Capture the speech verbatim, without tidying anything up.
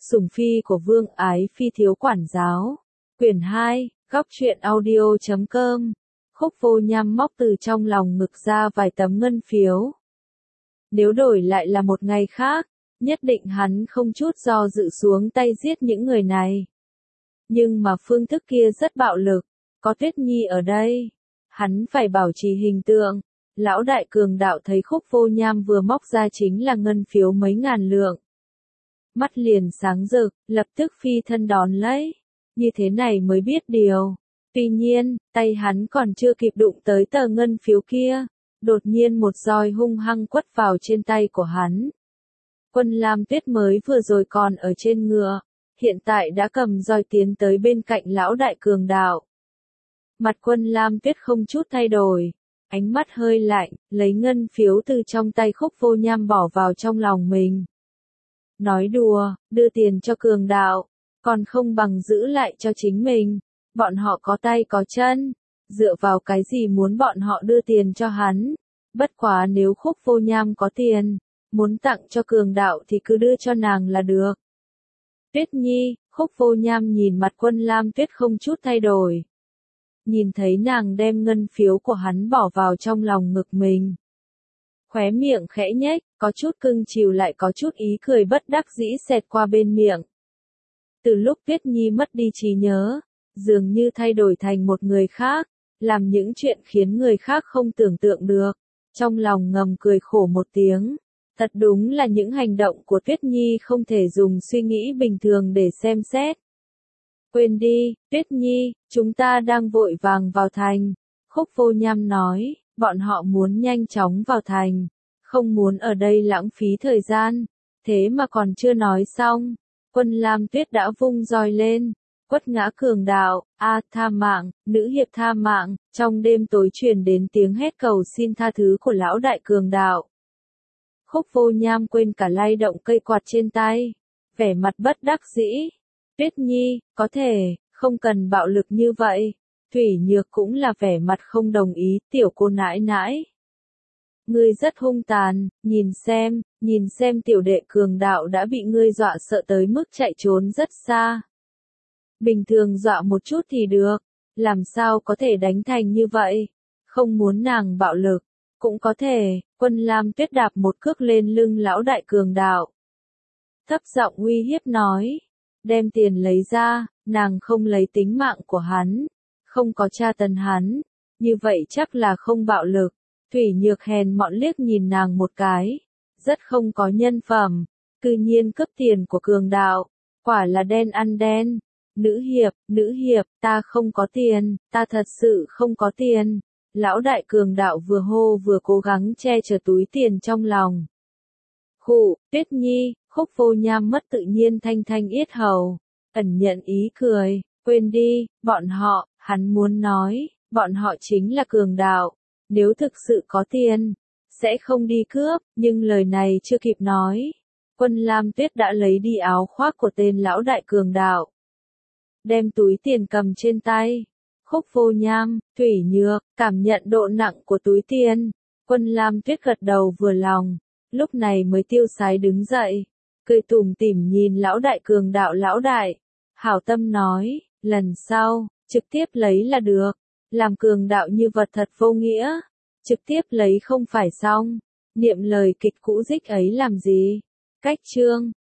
Sủng phi của Vương Ái Phi thiếu quản giáo. Quyển hai, góc truyện audio chấm com. Khúc Vô Nham móc từ trong lòng ngực ra vài tấm ngân phiếu. Nếu đổi lại là một ngày khác, nhất định hắn không chút do dự xuống tay giết những người này. Nhưng mà phương thức kia rất bạo lực, có Tuyết Nhi ở đây, hắn phải bảo trì hình tượng. Lão đại cường đạo thấy Khúc Vô Nham vừa móc ra chính là ngân phiếu mấy ngàn lượng. Mắt liền sáng rực, lập tức phi thân đón lấy. Như thế này mới biết điều. Tuy nhiên, tay hắn còn chưa kịp đụng tới tờ ngân phiếu kia. Đột nhiên một roi hung hăng quất vào trên tay của hắn. Quân Lam Tuyết mới vừa rồi còn ở trên ngựa, hiện tại đã cầm roi tiến tới bên cạnh lão đại cường đạo. Mặt Quân Lam Tuyết không chút thay đổi, ánh mắt hơi lạnh, lấy ngân phiếu từ trong tay Khúc Vô Nham bỏ vào trong lòng mình. Nói đùa, đưa tiền cho cường đạo, còn không bằng giữ lại cho chính mình. Bọn họ có tay có chân, dựa vào cái gì muốn bọn họ đưa tiền cho hắn. Bất quá nếu Khúc Vô Nham có tiền, muốn tặng cho cường đạo thì cứ đưa cho nàng là được. Tuyết Nhi, Khúc Vô Nham nhìn mặt Quân Lam Tuyết không chút thay đổi. Nhìn thấy nàng đem ngân phiếu của hắn bỏ vào trong lòng ngực mình. Khóe miệng khẽ nhếch, có chút cưng chiều lại có chút ý cười bất đắc dĩ xẹt qua bên miệng. Từ lúc Tuyết Nhi mất đi trí nhớ, dường như thay đổi thành một người khác, làm những chuyện khiến người khác không tưởng tượng được. Trong lòng ngầm cười khổ một tiếng. Thật đúng là những hành động của Tuyết Nhi không thể dùng suy nghĩ bình thường để xem xét. Quên đi, Tuyết Nhi, chúng ta đang vội vàng vào thành. Khúc Vô Nham nói, bọn họ muốn nhanh chóng vào thành, không muốn ở đây lãng phí thời gian. Thế mà còn chưa nói xong, Quân Lam Tuyết đã vung roi lên, quất ngã cường đạo. A, tha mạng, nữ hiệp tha mạng. Trong đêm tối truyền đến tiếng hét cầu xin tha thứ của lão đại cường đạo. Khúc Vô Nham quên cả lay động cây quạt trên tay, vẻ mặt bất đắc dĩ. Tuyết Nhi, có thể, không cần bạo lực như vậy. Thủy Nhược cũng là vẻ mặt không đồng ý, tiểu cô nãi nãi. Ngươi rất hung tàn, nhìn xem, nhìn xem tiểu đệ cường đạo đã bị ngươi dọa sợ tới mức chạy trốn rất xa. Bình thường dọa một chút thì được, làm sao có thể đánh thành như vậy, không muốn nàng bạo lực. Cũng có thể, Quân Lam Tuyết đạp một cước lên lưng lão đại cường đạo. Thấp giọng uy hiếp nói, đem tiền lấy ra, nàng không lấy tính mạng của hắn, không có tra tấn hắn, như vậy chắc là không bạo lực. Thủy Nhược hèn mọn liếc nhìn nàng một cái, rất không có nhân phẩm, cư nhiên cướp tiền của cường đạo, quả là đen ăn đen. Nữ hiệp, nữ hiệp, ta không có tiền, ta thật sự không có tiền. Lão đại cường đạo vừa hô vừa cố gắng che chở túi tiền trong lòng. Khụ, Tuyết Nhi, Khúc Vô Nham mất tự nhiên thanh thanh yết hầu, ẩn nhận ý cười, quên đi, bọn họ, hắn muốn nói, bọn họ chính là cường đạo, nếu thực sự có tiền, sẽ không đi cướp, nhưng lời này chưa kịp nói. Quân Lam Tuyết đã lấy đi áo khoác của tên lão đại cường đạo, đem túi tiền cầm trên tay. Khúc Vô Nham, Thủy Nhược, cảm nhận độ nặng của túi tiền. Quân Lam Tuyết gật đầu vừa lòng, lúc này mới tiêu sái đứng dậy, cười tủm tỉm nhìn lão đại cường đạo lão đại. Hảo tâm nói, lần sau, trực tiếp lấy là được, làm cường đạo như vật thật vô nghĩa, trực tiếp lấy không phải xong, niệm lời kịch cũ dích ấy làm gì. Cách chương